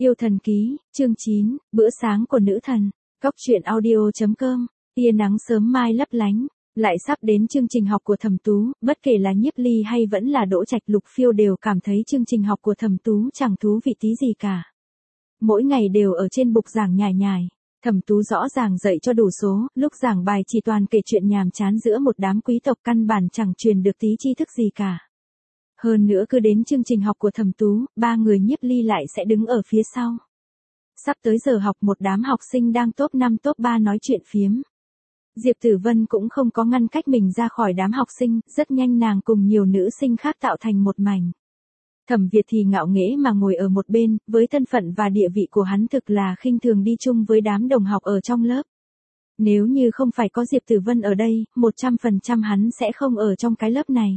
Yêu thần ký, chương 9, bữa sáng của nữ thần. Góc truyện audio.com. Tia nắng sớm mai lấp lánh, lại sắp đến chương trình học của Thẩm Tú, bất kể là Nhiếp Ly hay vẫn là Đỗ Trạch, Lục Phiêu đều cảm thấy chương trình học của Thẩm Tú chẳng thú vị tí gì cả. Mỗi ngày đều ở trên bục giảng nhải nhải. Thẩm Tú rõ ràng dạy cho đủ số, lúc giảng bài chỉ toàn kể chuyện nhàm chán giữa một đám quý tộc, căn bản chẳng truyền được tí tri thức gì cả. Hơn nữa cứ đến chương trình học của Thẩm Tú, ba người Nhiếp Ly lại sẽ đứng ở phía sau. Sắp tới giờ học, một đám học sinh đang top 5 top 3 nói chuyện phiếm. Diệp Tử Vân cũng không có ngăn cách mình ra khỏi đám học sinh, rất nhanh nàng cùng nhiều nữ sinh khác tạo thành một mảnh. Thẩm Việt thì ngạo nghễ mà ngồi ở một bên, với thân phận và địa vị của hắn thực là khinh thường đi chung với đám đồng học ở trong lớp. Nếu như không phải có Diệp Tử Vân ở đây, 100% hắn sẽ không ở trong cái lớp này.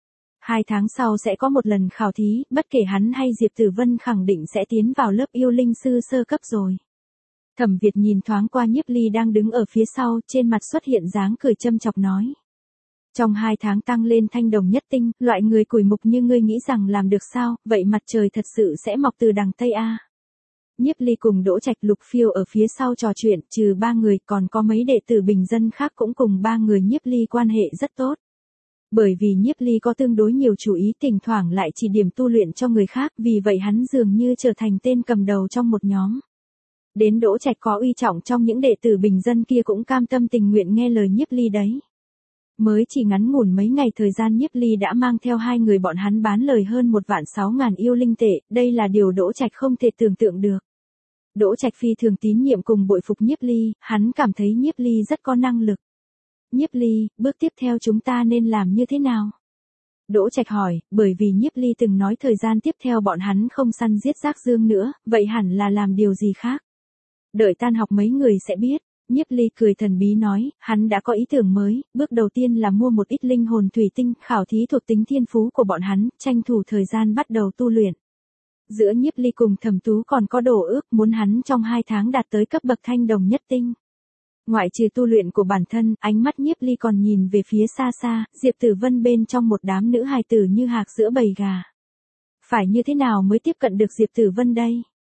2 tháng sau sẽ có một lần khảo thí, bất kể hắn hay Diệp Tử Vân khẳng định sẽ tiến vào lớp yêu linh sư sơ cấp rồi. Thẩm Việt nhìn thoáng qua Nhiếp Ly đang đứng ở phía sau, trên mặt xuất hiện dáng cười châm chọc nói. Trong 2 tháng tăng lên thanh đồng nhất tinh, loại người cùi mục như ngươi nghĩ rằng làm được sao, vậy mặt trời thật sự sẽ mọc từ đằng Tây a. Nhiếp Ly cùng Đỗ Trạch, Lục Phiêu ở phía sau trò chuyện, trừ 3 người còn có mấy đệ tử bình dân khác cũng cùng 3 người Nhiếp Ly quan hệ rất tốt. Bởi vì Nhiếp Ly có tương đối nhiều chủ ý, thỉnh thoảng lại chỉ điểm tu luyện cho người khác, vì vậy hắn dường như trở thành tên cầm đầu trong một nhóm. Đến Đỗ Trạch có uy trọng trong những đệ tử bình dân kia cũng cam tâm tình nguyện nghe lời Nhiếp Ly đấy. Mới chỉ ngắn ngủn mấy ngày thời gian, Nhiếp Ly đã mang theo 2 người bọn hắn bán lời hơn 1.600.000 yêu linh tệ, đây là điều Đỗ Trạch không thể tưởng tượng được. Đỗ Trạch phi thường tín nhiệm cùng bội phục Nhiếp Ly, hắn cảm thấy Nhiếp Ly rất có năng lực. Nhiếp Ly, bước tiếp theo chúng ta nên làm như thế nào? Đỗ Trạch hỏi, bởi vì Nhiếp Ly từng nói thời gian tiếp theo bọn hắn không săn giết rác dương nữa, vậy hẳn là làm điều gì khác? Đợi tan học mấy người sẽ biết. Nhiếp Ly cười thần bí nói, hắn đã có ý tưởng mới, bước đầu tiên là mua một ít linh hồn thủy tinh, khảo thí thuộc tính thiên phú của bọn hắn, tranh thủ thời gian bắt đầu tu luyện. Giữa Nhiếp Ly cùng Thẩm Tú còn có đổ ước muốn hắn trong 2 tháng đạt tới cấp bậc thanh đồng nhất tinh. Ngoại trừ tu luyện của bản thân, ánh mắt Nhiếp Ly còn nhìn về phía xa xa, Diệp Tử Vân bên trong một đám nữ hài tử như hạc giữa bầy gà. Phải như thế nào mới tiếp cận được Diệp Tử Vân đây?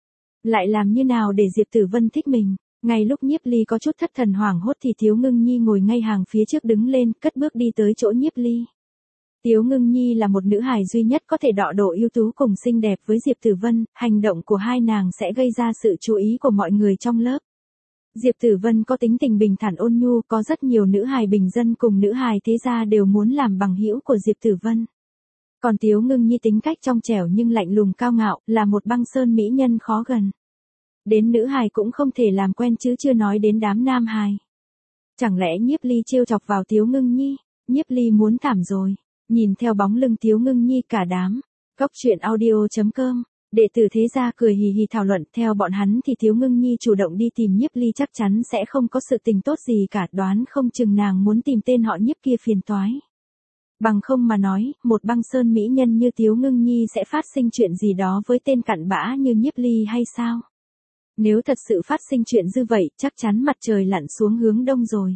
Lại làm như nào để Diệp Tử Vân thích mình? Ngay lúc Nhiếp Ly có chút thất thần hoảng hốt thì Tiếu Ngưng Nhi ngồi ngay hàng phía trước đứng lên, cất bước đi tới chỗ Nhiếp Ly. Tiếu Ngưng Nhi là một nữ hài duy nhất có thể đọ độ ưu tú cùng xinh đẹp với Diệp Tử Vân, hành động của hai nàng sẽ gây ra sự chú ý của mọi người trong lớp. Diệp Tử Vân có tính tình bình thản ôn nhu, có rất nhiều nữ hài bình dân cùng nữ hài thế gia đều muốn làm bằng hữu của Diệp Tử Vân. Còn Tiếu Ngưng Nhi tính cách trong trẻo nhưng lạnh lùng cao ngạo, là một băng sơn mỹ nhân khó gần. Đến nữ hài cũng không thể làm quen chứ chưa nói đến đám nam hài. Chẳng lẽ Nhiếp Ly trêu chọc vào Tiếu Ngưng Nhi? Nhiếp Ly muốn thảm rồi. Nhìn theo bóng lưng Tiếu Ngưng Nhi cả đám. Góc truyện audio.com. Đệ tử thế gia cười hì hì thảo luận, theo bọn hắn thì Tiếu Ngưng Nhi chủ động đi tìm Nhiếp Ly chắc chắn sẽ không có sự tình tốt gì cả, đoán không chừng nàng muốn tìm tên họ Nhiếp kia phiền toái. Bằng không mà nói, một băng sơn mỹ nhân như Tiếu Ngưng Nhi sẽ phát sinh chuyện gì đó với tên cặn bã như Nhiếp Ly hay sao? Nếu thật sự phát sinh chuyện như vậy, chắc chắn mặt trời lặn xuống hướng đông rồi.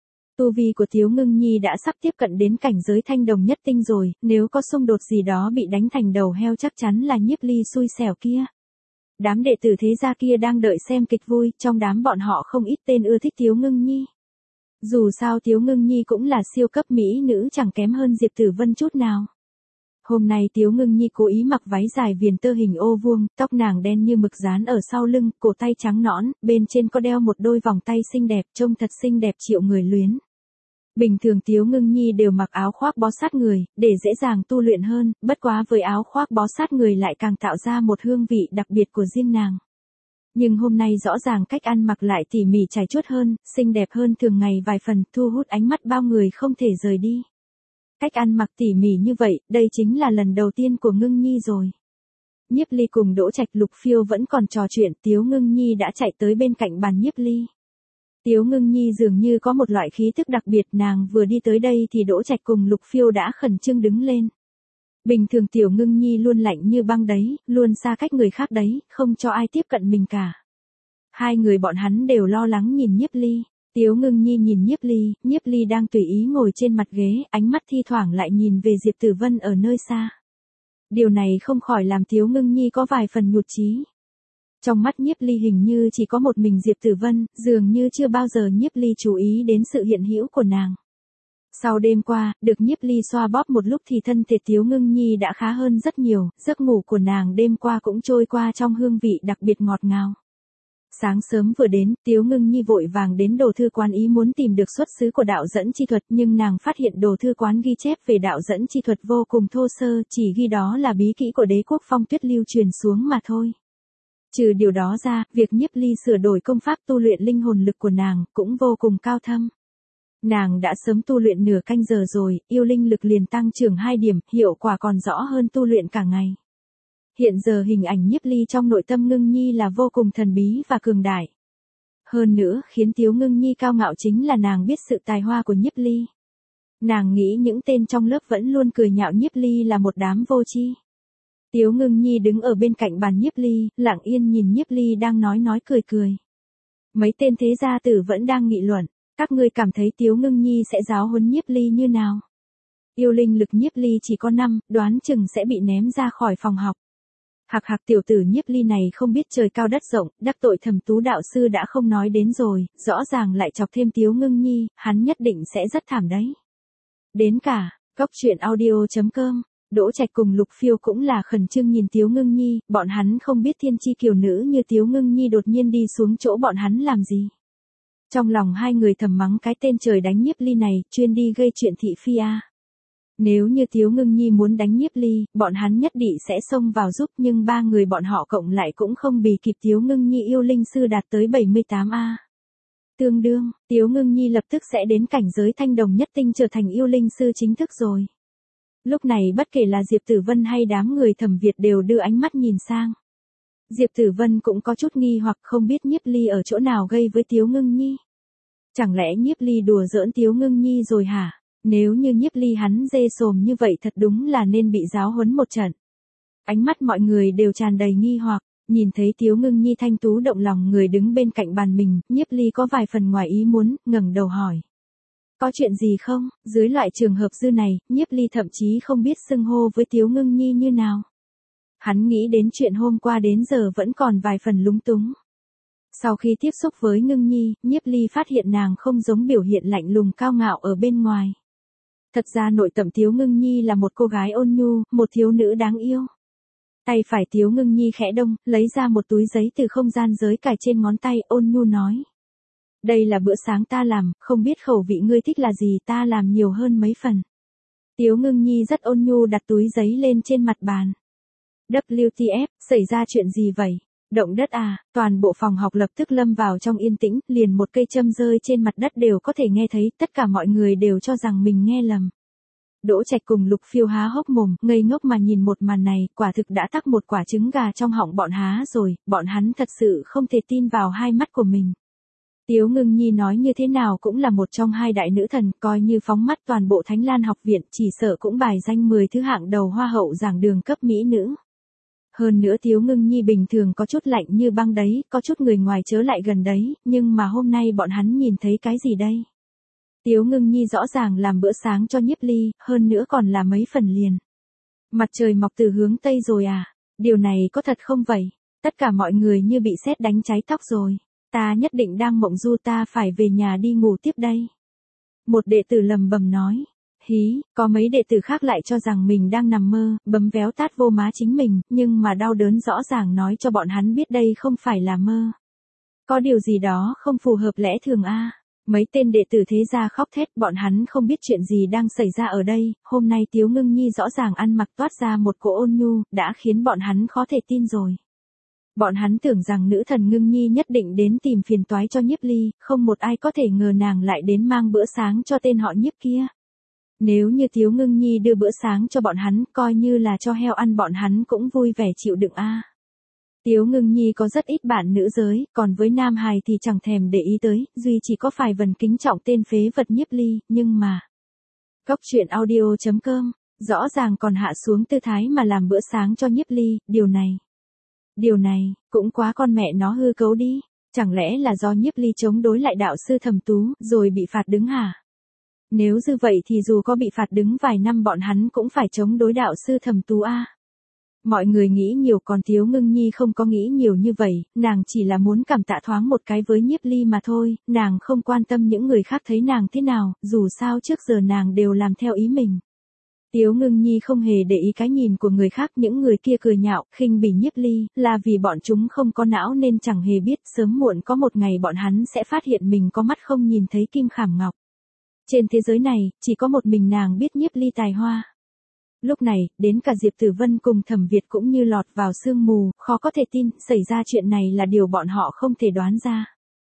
Tu vi của Tiếu Ngưng Nhi đã sắp tiếp cận đến cảnh giới thanh đồng nhất tinh rồi, nếu có xung đột gì đó bị đánh thành đầu heo chắc chắn là Nhiếp Ly xui xẻo kia. Đám đệ tử thế gia kia đang đợi xem kịch vui, trong đám bọn họ không ít tên ưa thích Tiếu Ngưng Nhi. Dù sao Tiếu Ngưng Nhi cũng là siêu cấp mỹ nữ chẳng kém hơn Diệp Tử Vân chút nào. Hôm nay Tiếu Ngưng Nhi cố ý mặc váy dài viền tơ hình ô vuông, tóc nàng đen như mực dán ở sau lưng, cổ tay trắng nõn, bên trên có đeo một đôi vòng tay xinh đẹp, trông thật xinh đẹp triệu người luyến. Bình thường Tiếu Ngưng Nhi đều mặc áo khoác bó sát người, để dễ dàng tu luyện hơn, bất quá với áo khoác bó sát người lại càng tạo ra một hương vị đặc biệt của riêng nàng. Nhưng hôm nay rõ ràng cách ăn mặc lại tỉ mỉ trải chuốt hơn, xinh đẹp hơn thường ngày vài phần, thu hút ánh mắt bao người không thể rời đi. Cách ăn mặc tỉ mỉ như vậy, đây chính là lần đầu tiên của Ngưng Nhi rồi. Nhiếp Ly cùng Đỗ Trạch, Lục Phiêu vẫn còn trò chuyện, Tiếu Ngưng Nhi đã chạy tới bên cạnh bàn Nhiếp Ly. Tiếu Ngưng Nhi dường như có một loại khí tức đặc biệt, nàng vừa đi tới đây thì Đỗ Trạch cùng Lục Phiêu đã khẩn trương đứng lên. Bình thường Tiểu Ngưng Nhi luôn lạnh như băng đấy, luôn xa cách người khác đấy, không cho ai tiếp cận mình cả. Hai người bọn hắn đều lo lắng nhìn Nhiếp Ly. Tiếu Ngưng Nhi nhìn Nhiếp Ly đang tùy ý ngồi trên mặt ghế, ánh mắt thi thoảng lại nhìn về Diệp Tử Vân ở nơi xa. Điều này không khỏi làm Tiếu Ngưng Nhi có vài phần nhụt chí. Trong mắt Nhiếp Ly hình như chỉ có một mình Diệp Tử Vân, dường như chưa bao giờ Nhiếp Ly chú ý đến sự hiện hữu của nàng. Sau đêm qua, được Nhiếp Ly xoa bóp một lúc thì thân thể Tiếu Ngưng Nhi đã khá hơn rất nhiều, giấc ngủ của nàng đêm qua cũng trôi qua trong hương vị đặc biệt ngọt ngào. Sáng sớm vừa đến, Tiếu Ngưng Nhi vội vàng đến đồ thư quán ý muốn tìm được xuất xứ của đạo dẫn chi thuật, nhưng nàng phát hiện đồ thư quán ghi chép về đạo dẫn chi thuật vô cùng thô sơ, chỉ ghi đó là bí kỹ của Đế quốc Phong Tuyết lưu truyền xuống mà thôi. Trừ điều đó ra, việc Nhiếp Ly sửa đổi công pháp tu luyện linh hồn lực của nàng cũng vô cùng cao thâm. Nàng đã sớm tu luyện nửa canh giờ rồi, yêu linh lực liền tăng trưởng 2 điểm, hiệu quả còn rõ hơn tu luyện cả ngày. Hiện giờ hình ảnh Nhiếp Ly trong nội tâm Ngưng Nhi là vô cùng thần bí và cường đại. Hơn nữa, khiến Tiếu Ngưng Nhi cao ngạo chính là nàng biết sự tài hoa của Nhiếp Ly. Nàng nghĩ những tên trong lớp vẫn luôn cười nhạo Nhiếp Ly là một đám vô tri. Tiếu Ngưng Nhi đứng ở bên cạnh bàn Nhiếp Ly, lặng yên nhìn Nhiếp Ly đang nói cười cười. Mấy tên thế gia tử vẫn đang nghị luận, các ngươi cảm thấy Tiếu Ngưng Nhi sẽ giáo huấn Nhiếp Ly như nào? Yêu linh lực Nhiếp Ly chỉ có 5, đoán chừng sẽ bị ném ra khỏi phòng học. Hạc hạc tiểu tử Nhiếp Ly này không biết trời cao đất rộng, đắc tội Thẩm Tú đạo sư đã không nói đến rồi, rõ ràng lại chọc thêm Tiếu Ngưng Nhi, hắn nhất định sẽ rất thảm đấy. Đến cả, Cốc Truyện Audio.com, Đỗ Trạch cùng Lục Phiêu cũng là khẩn trương nhìn Tiếu Ngưng Nhi, bọn hắn không biết thiên chi kiều nữ như Tiếu Ngưng Nhi đột nhiên đi xuống chỗ bọn hắn làm gì. Trong lòng hai người thầm mắng cái tên trời đánh Nhiếp Ly này, chuyên đi gây chuyện thị phi a. Nếu như Tiếu Ngưng Nhi muốn đánh Nhiếp Ly, bọn hắn nhất định sẽ xông vào giúp, nhưng ba người bọn họ cộng lại cũng không bì kịp Tiếu Ngưng Nhi yêu linh sư đạt tới 78A. Tương đương, Tiếu Ngưng Nhi lập tức sẽ đến cảnh giới thanh đồng nhất tinh trở thành yêu linh sư chính thức rồi. Lúc này bất kể là Diệp Tử Vân hay đám người Thẩm Việt đều đưa ánh mắt nhìn sang. Diệp Tử Vân cũng có chút nghi hoặc không biết Nhiếp Ly ở chỗ nào gây với Tiếu Ngưng Nhi. Chẳng lẽ Nhiếp Ly đùa giỡn Tiếu Ngưng Nhi rồi hả? Nếu như Nhiếp Ly hắn dê sồm như vậy thật đúng là nên bị giáo huấn một trận. Ánh mắt mọi người đều tràn đầy nghi hoặc, nhìn thấy Tiếu Ngưng Nhi thanh tú động lòng người đứng bên cạnh bàn mình, Nhiếp Ly có vài phần ngoài ý muốn, ngẩng đầu hỏi. Có chuyện gì không? Dưới loại trường hợp dư này, Nhiếp Ly thậm chí không biết xưng hô với Tiếu Ngưng Nhi như nào. Hắn nghĩ đến chuyện hôm qua đến giờ vẫn còn vài phần lúng túng. Sau khi tiếp xúc với Ngưng Nhi, Nhiếp Ly phát hiện nàng không giống biểu hiện lạnh lùng cao ngạo ở bên ngoài. Thật ra nội tâm Tiếu Ngưng Nhi là một cô gái ôn nhu, một thiếu nữ đáng yêu. Tay phải Tiếu Ngưng Nhi khẽ động, lấy ra một túi giấy từ không gian giới cài trên ngón tay, ôn nhu nói. Đây là bữa sáng ta làm, không biết khẩu vị ngươi thích là gì, ta làm nhiều hơn mấy phần. Tiếu Ngưng Nhi rất ôn nhu đặt túi giấy lên trên mặt bàn. WTF, xảy ra chuyện gì vậy? Động đất à? Toàn bộ phòng học lập tức lâm vào trong yên tĩnh, liền một cây châm rơi trên mặt đất đều có thể nghe thấy, tất cả mọi người đều cho rằng mình nghe lầm. Đỗ Trạch cùng Lục Phiêu há hốc mồm, ngây ngốc mà nhìn một màn này, quả thực đã tắc một quả trứng gà trong họng bọn há rồi, bọn hắn thật sự không thể tin vào hai mắt của mình. Tiếu Ngưng Nhi nói như thế nào cũng là một trong hai đại nữ thần, coi như phóng mắt toàn bộ Thánh Lan học viện, chỉ sợ cũng bài danh 10 thứ hạng đầu hoa hậu giảng đường cấp mỹ nữ. Hơn nữa Tiếu Ngưng Nhi bình thường có chút lạnh như băng đấy, có chút người ngoài chớ lại gần đấy, nhưng mà hôm nay bọn hắn nhìn thấy cái gì đây? Tiếu Ngưng Nhi rõ ràng làm bữa sáng cho Nhiếp Ly, hơn nữa còn là mấy phần liền. Mặt trời mọc từ hướng Tây rồi à? Điều này có thật không vậy? Tất cả mọi người như bị sét đánh cháy tóc rồi. Ta nhất định đang mộng du, ta phải về nhà đi ngủ tiếp đây. Một đệ tử lầm bầm nói. Hí, có mấy đệ tử khác lại cho rằng mình đang nằm mơ, bấm véo tát vô má chính mình, nhưng mà đau đớn rõ ràng nói cho bọn hắn biết đây không phải là mơ. Có điều gì đó không phù hợp lẽ thường a. Mấy tên đệ tử thế gia khóc thét, bọn hắn không biết chuyện gì đang xảy ra ở đây, hôm nay Tiếu Ngưng Nhi rõ ràng ăn mặc toát ra một cỗ ôn nhu, đã khiến bọn hắn khó thể tin rồi. Bọn hắn tưởng rằng nữ thần Ngưng Nhi nhất định đến tìm phiền toái cho Nhiếp Ly, không một ai có thể ngờ nàng lại đến mang bữa sáng cho tên họ Nhiếp kia. Nếu như Tiếu Ngưng Nhi đưa bữa sáng cho bọn hắn, coi như là cho heo ăn bọn hắn cũng vui vẻ chịu đựng a. Tiếu Ngưng Nhi có rất ít bạn nữ giới, còn với nam hài thì chẳng thèm để ý tới, duy chỉ có vài phần kính trọng tên phế vật Nhiếp Ly, nhưng mà. Cốc Truyện Audio.com, rõ ràng còn hạ xuống tư thái mà làm bữa sáng cho Nhiếp Ly, điều này, cũng quá con mẹ nó hư cấu đi, chẳng lẽ là do Nhiếp Ly chống đối lại đạo sư Thẩm Tú, rồi bị phạt đứng hả? Nếu như vậy thì dù có bị phạt đứng vài năm bọn hắn cũng phải chống đối đạo sư Thẩm Tú a. Mọi người nghĩ nhiều còn Tiếu Ngưng Nhi không có nghĩ nhiều như vậy, nàng chỉ là muốn cảm tạ thoáng một cái với Nhiếp Ly mà thôi, nàng không quan tâm những người khác thấy nàng thế nào, dù sao trước giờ nàng đều làm theo ý mình. Tiếu Ngưng Nhi không hề để ý cái nhìn của người khác, những người kia cười nhạo, khinh bỉ Nhiếp Ly, là vì bọn chúng không có não nên chẳng hề biết sớm muộn có một ngày bọn hắn sẽ phát hiện mình có mắt không nhìn thấy kim khảm ngọc. Trên thế giới này, chỉ có một mình nàng biết Nhiếp Ly tài hoa. Lúc này, đến cả Diệp Tử Vân cùng Thẩm Việt cũng như lọt vào sương mù, khó có thể tin, xảy ra chuyện này là điều bọn họ không thể đoán ra.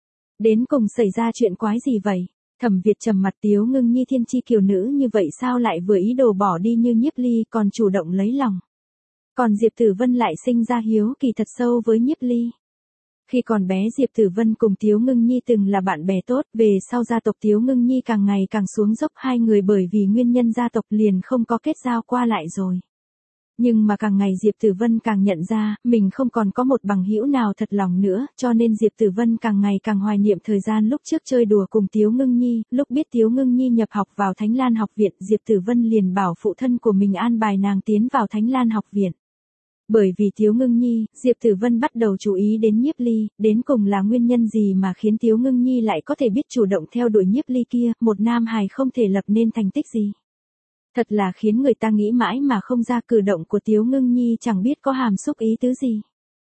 Đến cùng xảy ra chuyện quái gì vậy? Thẩm Việt trầm mặt, Tiếu Ngưng Nhi thiên chi kiều nữ như vậy sao lại vừa ý đồ bỏ đi như Nhiếp Ly còn chủ động lấy lòng. Còn Diệp Tử Vân lại sinh ra hiếu kỳ thật sâu với Nhiếp Ly. Khi còn bé Diệp Tử Vân cùng Tiếu Ngưng Nhi từng là bạn bè tốt, về sau gia tộc Tiếu Ngưng Nhi càng ngày càng xuống dốc, hai người bởi vì nguyên nhân gia tộc liền không có kết giao qua lại rồi. Nhưng mà càng ngày Diệp Tử Vân càng nhận ra, mình không còn có một bằng hữu nào thật lòng nữa, cho nên Diệp Tử Vân càng ngày càng hoài niệm thời gian lúc trước chơi đùa cùng Tiếu Ngưng Nhi, lúc biết Tiếu Ngưng Nhi nhập học vào Thánh Lan học viện, Diệp Tử Vân liền bảo phụ thân của mình an bài nàng tiến vào Thánh Lan học viện. Bởi vì Tiếu Ngưng Nhi, Diệp Tử Vân bắt đầu chú ý đến Nhiếp Ly, đến cùng là nguyên nhân gì mà khiến Tiếu Ngưng Nhi lại có thể biết chủ động theo đuổi Nhiếp Ly kia, một nam hài không thể lập nên thành tích gì. Thật là khiến người ta nghĩ mãi mà không ra, cử động của Tiếu Ngưng Nhi chẳng biết có hàm xúc ý tứ gì.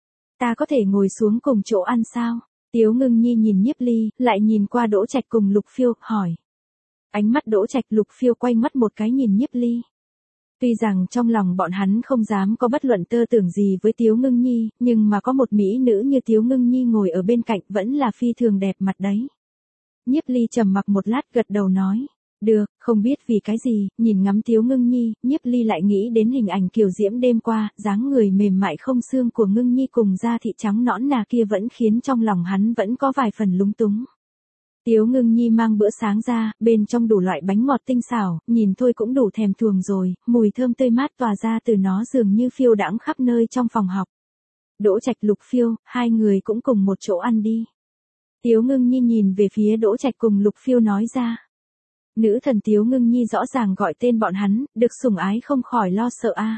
Ta có thể ngồi xuống cùng chỗ ăn sao? Tiếu Ngưng Nhi nhìn Nhiếp Ly, lại nhìn qua Đỗ Trạch cùng Lục Phiêu, hỏi. Ánh mắt Đỗ Trạch Lục Phiêu quay mắt một cái nhìn Nhiếp Ly. Tuy rằng trong lòng bọn hắn không dám có bất luận tơ tưởng gì với Tiếu Ngưng Nhi, nhưng mà có một mỹ nữ như Tiếu Ngưng Nhi ngồi ở bên cạnh vẫn là phi thường đẹp mặt đấy. Nhiếp Ly trầm mặc một lát gật đầu nói. Được, không biết vì cái gì, nhìn ngắm Tiếu Ngưng Nhi, Nhiếp Ly lại nghĩ đến hình ảnh kiều diễm đêm qua, dáng người mềm mại không xương của Ngưng Nhi cùng da thịt trắng nõn nà kia vẫn khiến trong lòng hắn vẫn có vài phần lúng túng. Tiếu Ngưng Nhi mang bữa sáng ra, bên trong đủ loại bánh ngọt tinh xảo, nhìn thôi cũng đủ thèm thuồng rồi, mùi thơm tươi mát tỏa ra từ nó dường như phiêu đãng khắp nơi trong phòng học. Đỗ Trạch Lục Phiêu, hai người cũng cùng một chỗ ăn đi. Tiếu Ngưng Nhi nhìn về phía Đỗ Trạch cùng Lục Phiêu nói ra. Nữ thần Tiếu Ngưng Nhi rõ ràng gọi tên bọn hắn, được sủng ái không khỏi lo sợ a.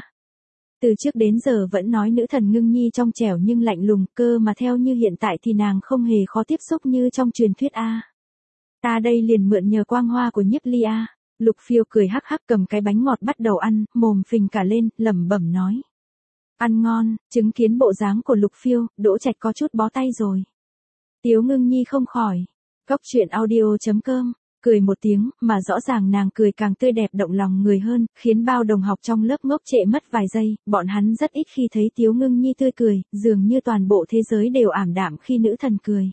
Từ trước đến giờ vẫn nói nữ thần Ngưng Nhi trong trẻo nhưng lạnh lùng, cơ mà theo như hiện tại thì nàng không hề khó tiếp xúc như trong truyền thuyết a. Ta đây liền mượn nhờ quang hoa của Nhiếp Ly a. Lục Phiêu cười hắc hắc cầm cái bánh ngọt bắt đầu ăn, mồm phình cả lên, lẩm bẩm nói. Ăn ngon, chứng kiến bộ dáng của Lục Phiêu, Đỗ Trạch có chút bó tay rồi. Tiếu Ngưng Nhi không khỏi. Cóc truyện audio.com. Cười một tiếng, mà rõ ràng nàng cười càng tươi đẹp động lòng người hơn, khiến bao đồng học trong lớp ngốc trệ mất vài giây, bọn hắn rất ít khi thấy Tiếu Ngưng Nhi tươi cười, dường như toàn bộ thế giới đều ảm đạm khi nữ thần cười.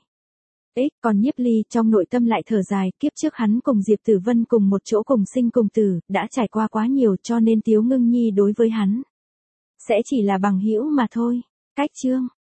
Còn Nhiếp Ly trong nội tâm lại thở dài, kiếp trước hắn cùng Diệp Tử Vân cùng một chỗ cùng sinh cùng tử, đã trải qua quá nhiều cho nên Tiếu Ngưng Nhi đối với hắn sẽ chỉ là bằng hữu mà thôi. Cách chương